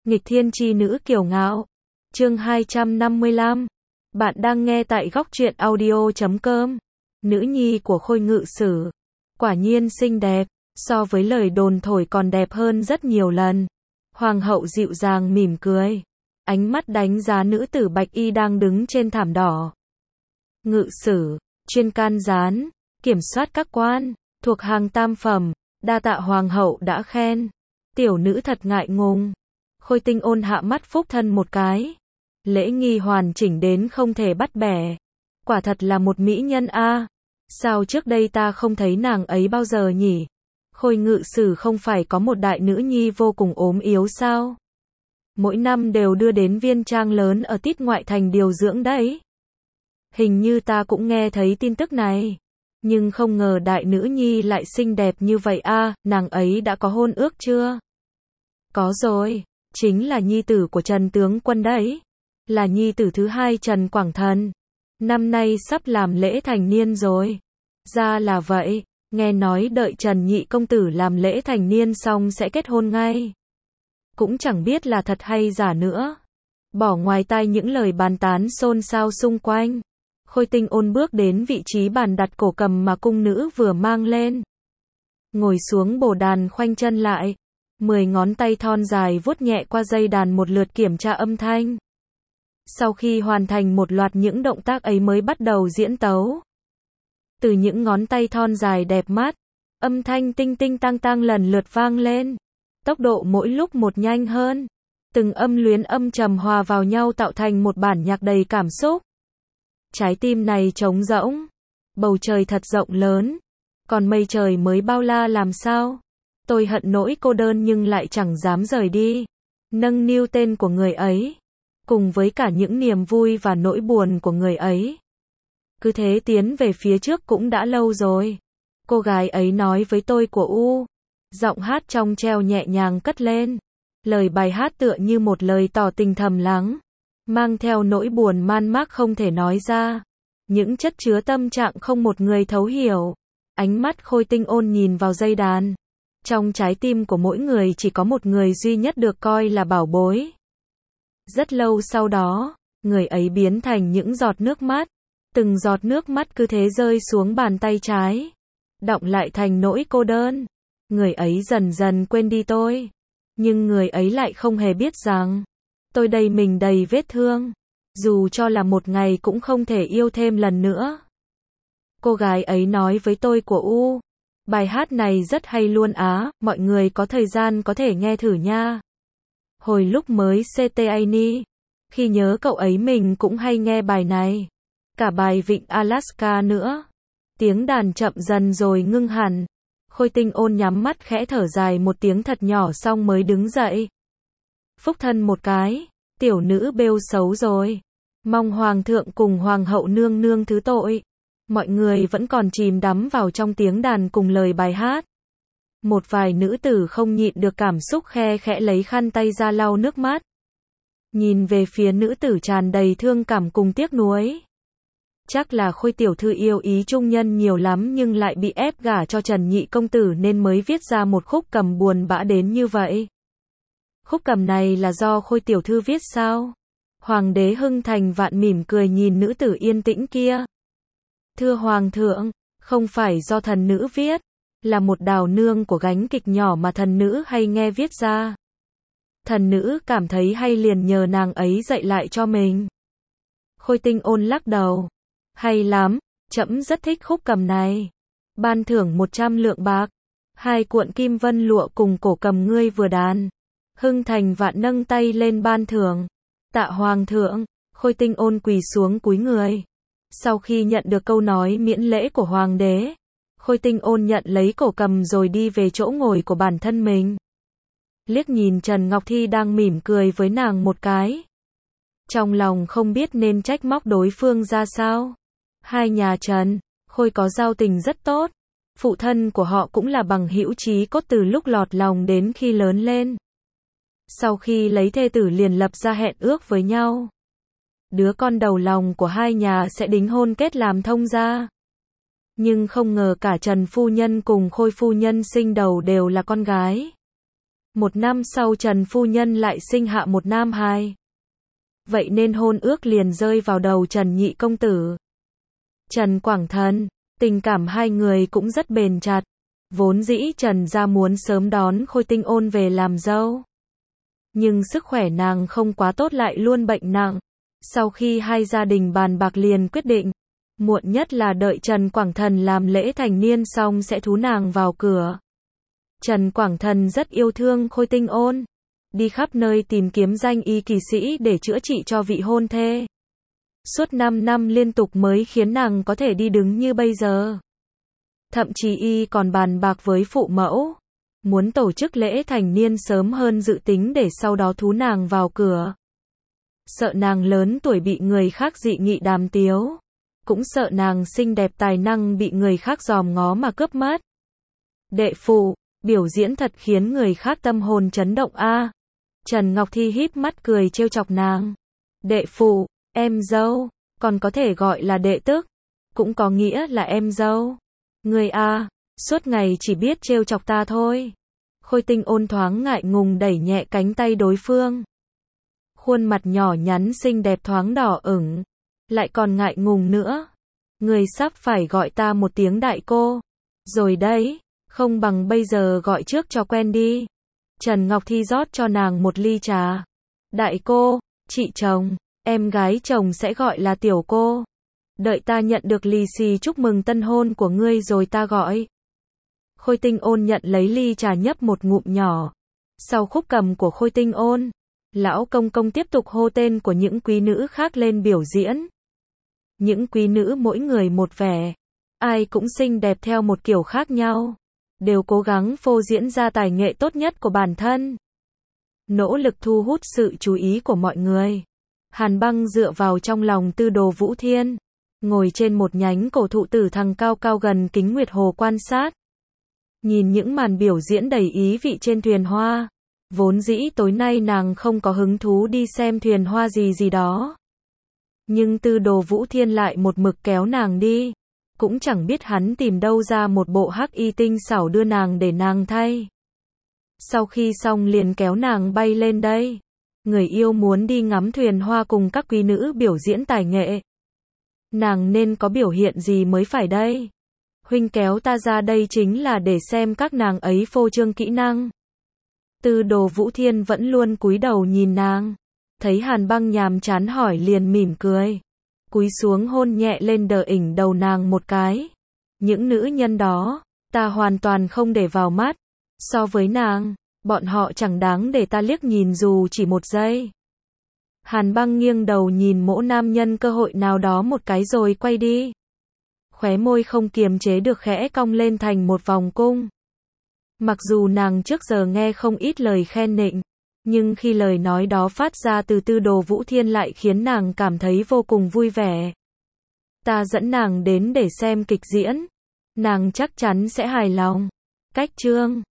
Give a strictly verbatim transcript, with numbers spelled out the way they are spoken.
Nghịch thiên chi nữ kiều ngạo. Chương hai trăm năm mươi lăm. Bạn đang nghe tại góc truyện audio chấm com. Nữ nhi của Khôi Ngự Sử. Quả nhiên xinh đẹp, so với lời đồn thổi còn đẹp hơn rất nhiều lần. Hoàng hậu dịu dàng mỉm cười. Ánh mắt đánh giá nữ tử bạch y đang đứng trên thảm đỏ. Ngự sử, chuyên can gián, kiểm soát các quan, thuộc hàng tam phẩm, đa tạ hoàng hậu đã khen. Tiểu nữ thật ngại ngùng. Khôi Tinh Ôn hạ mắt phúc thân một cái. Lễ nghi hoàn chỉnh đến không thể bắt bẻ. Quả thật là một mỹ nhân a. Sao trước đây ta không thấy nàng ấy bao giờ nhỉ? Khôi Ngự Sử không phải có một đại nữ nhi vô cùng ốm yếu sao? Mỗi năm đều đưa đến viên trang lớn ở tít ngoại thành điều dưỡng đấy. Hình như ta cũng nghe thấy tin tức này. Nhưng không ngờ đại nữ nhi lại xinh đẹp như vậy a. Nàng ấy đã có hôn ước chưa? Có rồi, chính là nhi tử của Trần tướng quân đấy. Là nhi tử thứ hai Trần Quảng Thần. Năm nay sắp làm lễ thành niên rồi. Ra là vậy, nghe nói đợi Trần nhị công tử làm lễ thành niên xong sẽ kết hôn ngay. Cũng chẳng biết là thật hay giả nữa. Bỏ ngoài tai những lời bàn tán xôn xao xung quanh. Khôi Tinh Ôn bước đến vị trí bàn đặt cổ cầm mà cung nữ vừa mang lên. Ngồi xuống bồ đàn khoanh chân lại. Mười ngón tay thon dài vuốt nhẹ qua dây đàn một lượt kiểm tra âm thanh. Sau khi hoàn thành một loạt những động tác ấy mới bắt đầu diễn tấu. Từ những ngón tay thon dài đẹp mắt, âm thanh tinh tinh tăng tăng lần lượt vang lên. Tốc độ mỗi lúc một nhanh hơn. Từng âm luyến âm trầm hòa vào nhau tạo thành một bản nhạc đầy cảm xúc. Trái tim này trống rỗng. Bầu trời thật rộng lớn. Còn mây trời mới bao la làm sao? Tôi hận nỗi cô đơn nhưng lại chẳng dám rời đi. Nâng niu tên của người ấy. Cùng với cả những niềm vui và nỗi buồn của người ấy. Cứ thế tiến về phía trước cũng đã lâu rồi. Cô gái ấy nói với tôi của U. Giọng hát trong treo nhẹ nhàng cất lên. Lời bài hát tựa như một lời tỏ tình thầm lắng. Mang theo nỗi buồn man mác không thể nói ra. Những chất chứa tâm trạng không một người thấu hiểu. Ánh mắt Khôi Tinh Ôn nhìn vào dây đàn. Trong trái tim của mỗi người chỉ có một người duy nhất được coi là bảo bối. Rất lâu sau đó, người ấy biến thành những giọt nước mắt. Từng giọt nước mắt cứ thế rơi xuống bàn tay trái. Đọng lại thành nỗi cô đơn. Người ấy dần dần quên đi tôi. Nhưng người ấy lại không hề biết rằng tôi đây mình đầy vết thương. Dù cho là một ngày cũng không thể yêu thêm lần nữa. Cô gái ấy nói với tôi của U. Bài hát này rất hay luôn á, mọi người có thời gian có thể nghe thử nha. Hồi lúc mới xê tê a ni, khi nhớ cậu ấy mình cũng hay nghe bài này. Cả bài Vịnh Alaska nữa. Tiếng đàn chậm dần rồi ngưng hẳn. Khôi Tinh Ôn nhắm mắt khẽ thở dài một tiếng thật nhỏ xong mới đứng dậy. Phúc thân một cái, tiểu nữ bêu xấu rồi. Mong hoàng thượng cùng hoàng hậu nương nương thứ tội. Mọi người vẫn còn chìm đắm vào trong tiếng đàn cùng lời bài hát. Một vài nữ tử không nhịn được cảm xúc khe khẽ lấy khăn tay ra lau nước mắt. Nhìn về phía nữ tử tràn đầy thương cảm cùng tiếc nuối. Chắc là Khôi tiểu thư yêu ý trung nhân nhiều lắm nhưng lại bị ép gả cho Trần nhị công tử nên mới viết ra một khúc cầm buồn bã đến như vậy. Khúc cầm này là do Khôi tiểu thư viết sao? Hoàng đế Hưng Thành Vạn mỉm cười nhìn nữ tử yên tĩnh kia. Thưa hoàng thượng, không phải do thần nữ viết, là một đào nương của gánh kịch nhỏ mà thần nữ hay nghe viết ra. Thần nữ cảm thấy hay liền nhờ nàng ấy dạy lại cho mình. Khôi Tinh Ôn lắc đầu. Hay lắm, trẫm rất thích khúc cầm này. Ban thưởng một trăm lượng bạc. Hai cuộn kim vân lụa cùng cổ cầm ngươi vừa đàn. Hưng Thành Vạn nâng tay lên ban thưởng. Tạ hoàng thượng. Khôi Tinh Ôn quỳ xuống cúi người. Sau khi nhận được câu nói miễn lễ của hoàng đế, Khôi Tinh Ôn nhận lấy cổ cầm rồi đi về chỗ ngồi của bản thân mình. Liếc nhìn Trần Ngọc Thi đang mỉm cười với nàng một cái. Trong lòng không biết nên trách móc đối phương ra sao. Hai nhà Trần, Khôi có giao tình rất tốt. Phụ thân của họ cũng là bằng hữu chí cốt từ lúc lọt lòng đến khi lớn lên. Sau khi lấy thê tử liền lập ra hẹn ước với nhau. Đứa con đầu lòng của hai nhà sẽ đính hôn kết làm thông gia. Nhưng không ngờ cả Trần phu nhân cùng Khôi phu nhân sinh đầu đều là con gái. Một năm sau Trần phu nhân lại sinh hạ một nam hài. Vậy nên hôn ước liền rơi vào đầu Trần nhị công tử. Trần Quảng Thần, tình cảm hai người cũng rất bền chặt. Vốn dĩ Trần gia muốn sớm đón Khôi Tinh Ôn về làm dâu. Nhưng sức khỏe nàng không quá tốt lại luôn bệnh nặng. Sau khi hai gia đình bàn bạc liền quyết định, muộn nhất là đợi Trần Quảng Thần làm lễ thành niên xong sẽ thú nàng vào cửa. Trần Quảng Thần rất yêu thương Khôi Tinh Ôn, đi khắp nơi tìm kiếm danh y kỳ sĩ để chữa trị cho vị hôn thê. Suốt năm năm liên tục mới khiến nàng có thể đi đứng như bây giờ. Thậm chí y còn bàn bạc với phụ mẫu, muốn tổ chức lễ thành niên sớm hơn dự tính để sau đó thú nàng vào cửa. Sợ nàng lớn tuổi bị người khác dị nghị đàm tiếu, cũng sợ nàng xinh đẹp tài năng bị người khác dòm ngó mà cướp mất. Đệ phụ, biểu diễn thật khiến người khác tâm hồn chấn động a. À. Trần Ngọc Thi híp mắt cười trêu chọc nàng. Đệ phụ, em dâu, còn có thể gọi là đệ tức, cũng có nghĩa là em dâu. Người a, à, suốt ngày chỉ biết trêu chọc ta thôi. Khôi Tinh Ôn thoáng ngại ngùng đẩy nhẹ cánh tay đối phương. Khuôn mặt nhỏ nhắn xinh đẹp thoáng đỏ ửng, lại còn ngại ngùng nữa. Người sắp phải gọi ta một tiếng đại cô rồi đấy, không bằng bây giờ gọi trước cho quen đi. Trần Ngọc Thi rót cho nàng một ly trà. Đại cô, chị chồng, em gái chồng sẽ gọi là tiểu cô. Đợi ta nhận được lì xì chúc mừng tân hôn của ngươi rồi ta gọi. Khôi Tinh Ôn nhận lấy ly trà nhấp một ngụm nhỏ. Sau khúc cầm của Khôi Tinh Ôn, lão công công tiếp tục hô tên của những quý nữ khác lên biểu diễn. Những quý nữ mỗi người một vẻ, ai cũng xinh đẹp theo một kiểu khác nhau, đều cố gắng phô diễn ra tài nghệ tốt nhất của bản thân, nỗ lực thu hút sự chú ý của mọi người. Hàn Băng dựa vào trong lòng Tư Đồ Vũ Thiên, ngồi trên một nhánh cổ thụ tử thằng cao cao gần kính nguyệt hồ quan sát. Nhìn những màn biểu diễn đầy ý vị trên thuyền hoa, vốn dĩ tối nay nàng không có hứng thú đi xem thuyền hoa gì gì đó. Nhưng Tư Đồ Vũ Thiên lại một mực kéo nàng đi, cũng chẳng biết hắn tìm đâu ra một bộ hắc y tinh xảo đưa nàng để nàng thay. Sau khi xong liền kéo nàng bay lên đây. Người yêu muốn đi ngắm thuyền hoa cùng các quý nữ biểu diễn tài nghệ. Nàng nên có biểu hiện gì mới phải đây? Huynh kéo ta ra đây chính là để xem các nàng ấy phô trương kỹ năng. Tư Đồ Vũ Thiên vẫn luôn cúi đầu nhìn nàng. Thấy Hàn Băng nhàm chán hỏi liền mỉm cười. Cúi xuống hôn nhẹ lên đờ ỉnh đầu nàng một cái. Những nữ nhân đó, ta hoàn toàn không để vào mắt. So với nàng, bọn họ chẳng đáng để ta liếc nhìn dù chỉ một giây. Hàn Băng nghiêng đầu nhìn mỗ nam nhân cơ hội nào đó một cái rồi quay đi. Khóe môi không kiềm chế được khẽ cong lên thành một vòng cung. Mặc dù nàng trước giờ nghe không ít lời khen nịnh, nhưng khi lời nói đó phát ra từ Tư Đồ Vũ Thiên lại khiến nàng cảm thấy vô cùng vui vẻ. Ta dẫn nàng đến để xem kịch diễn, nàng chắc chắn sẽ hài lòng. Cách chương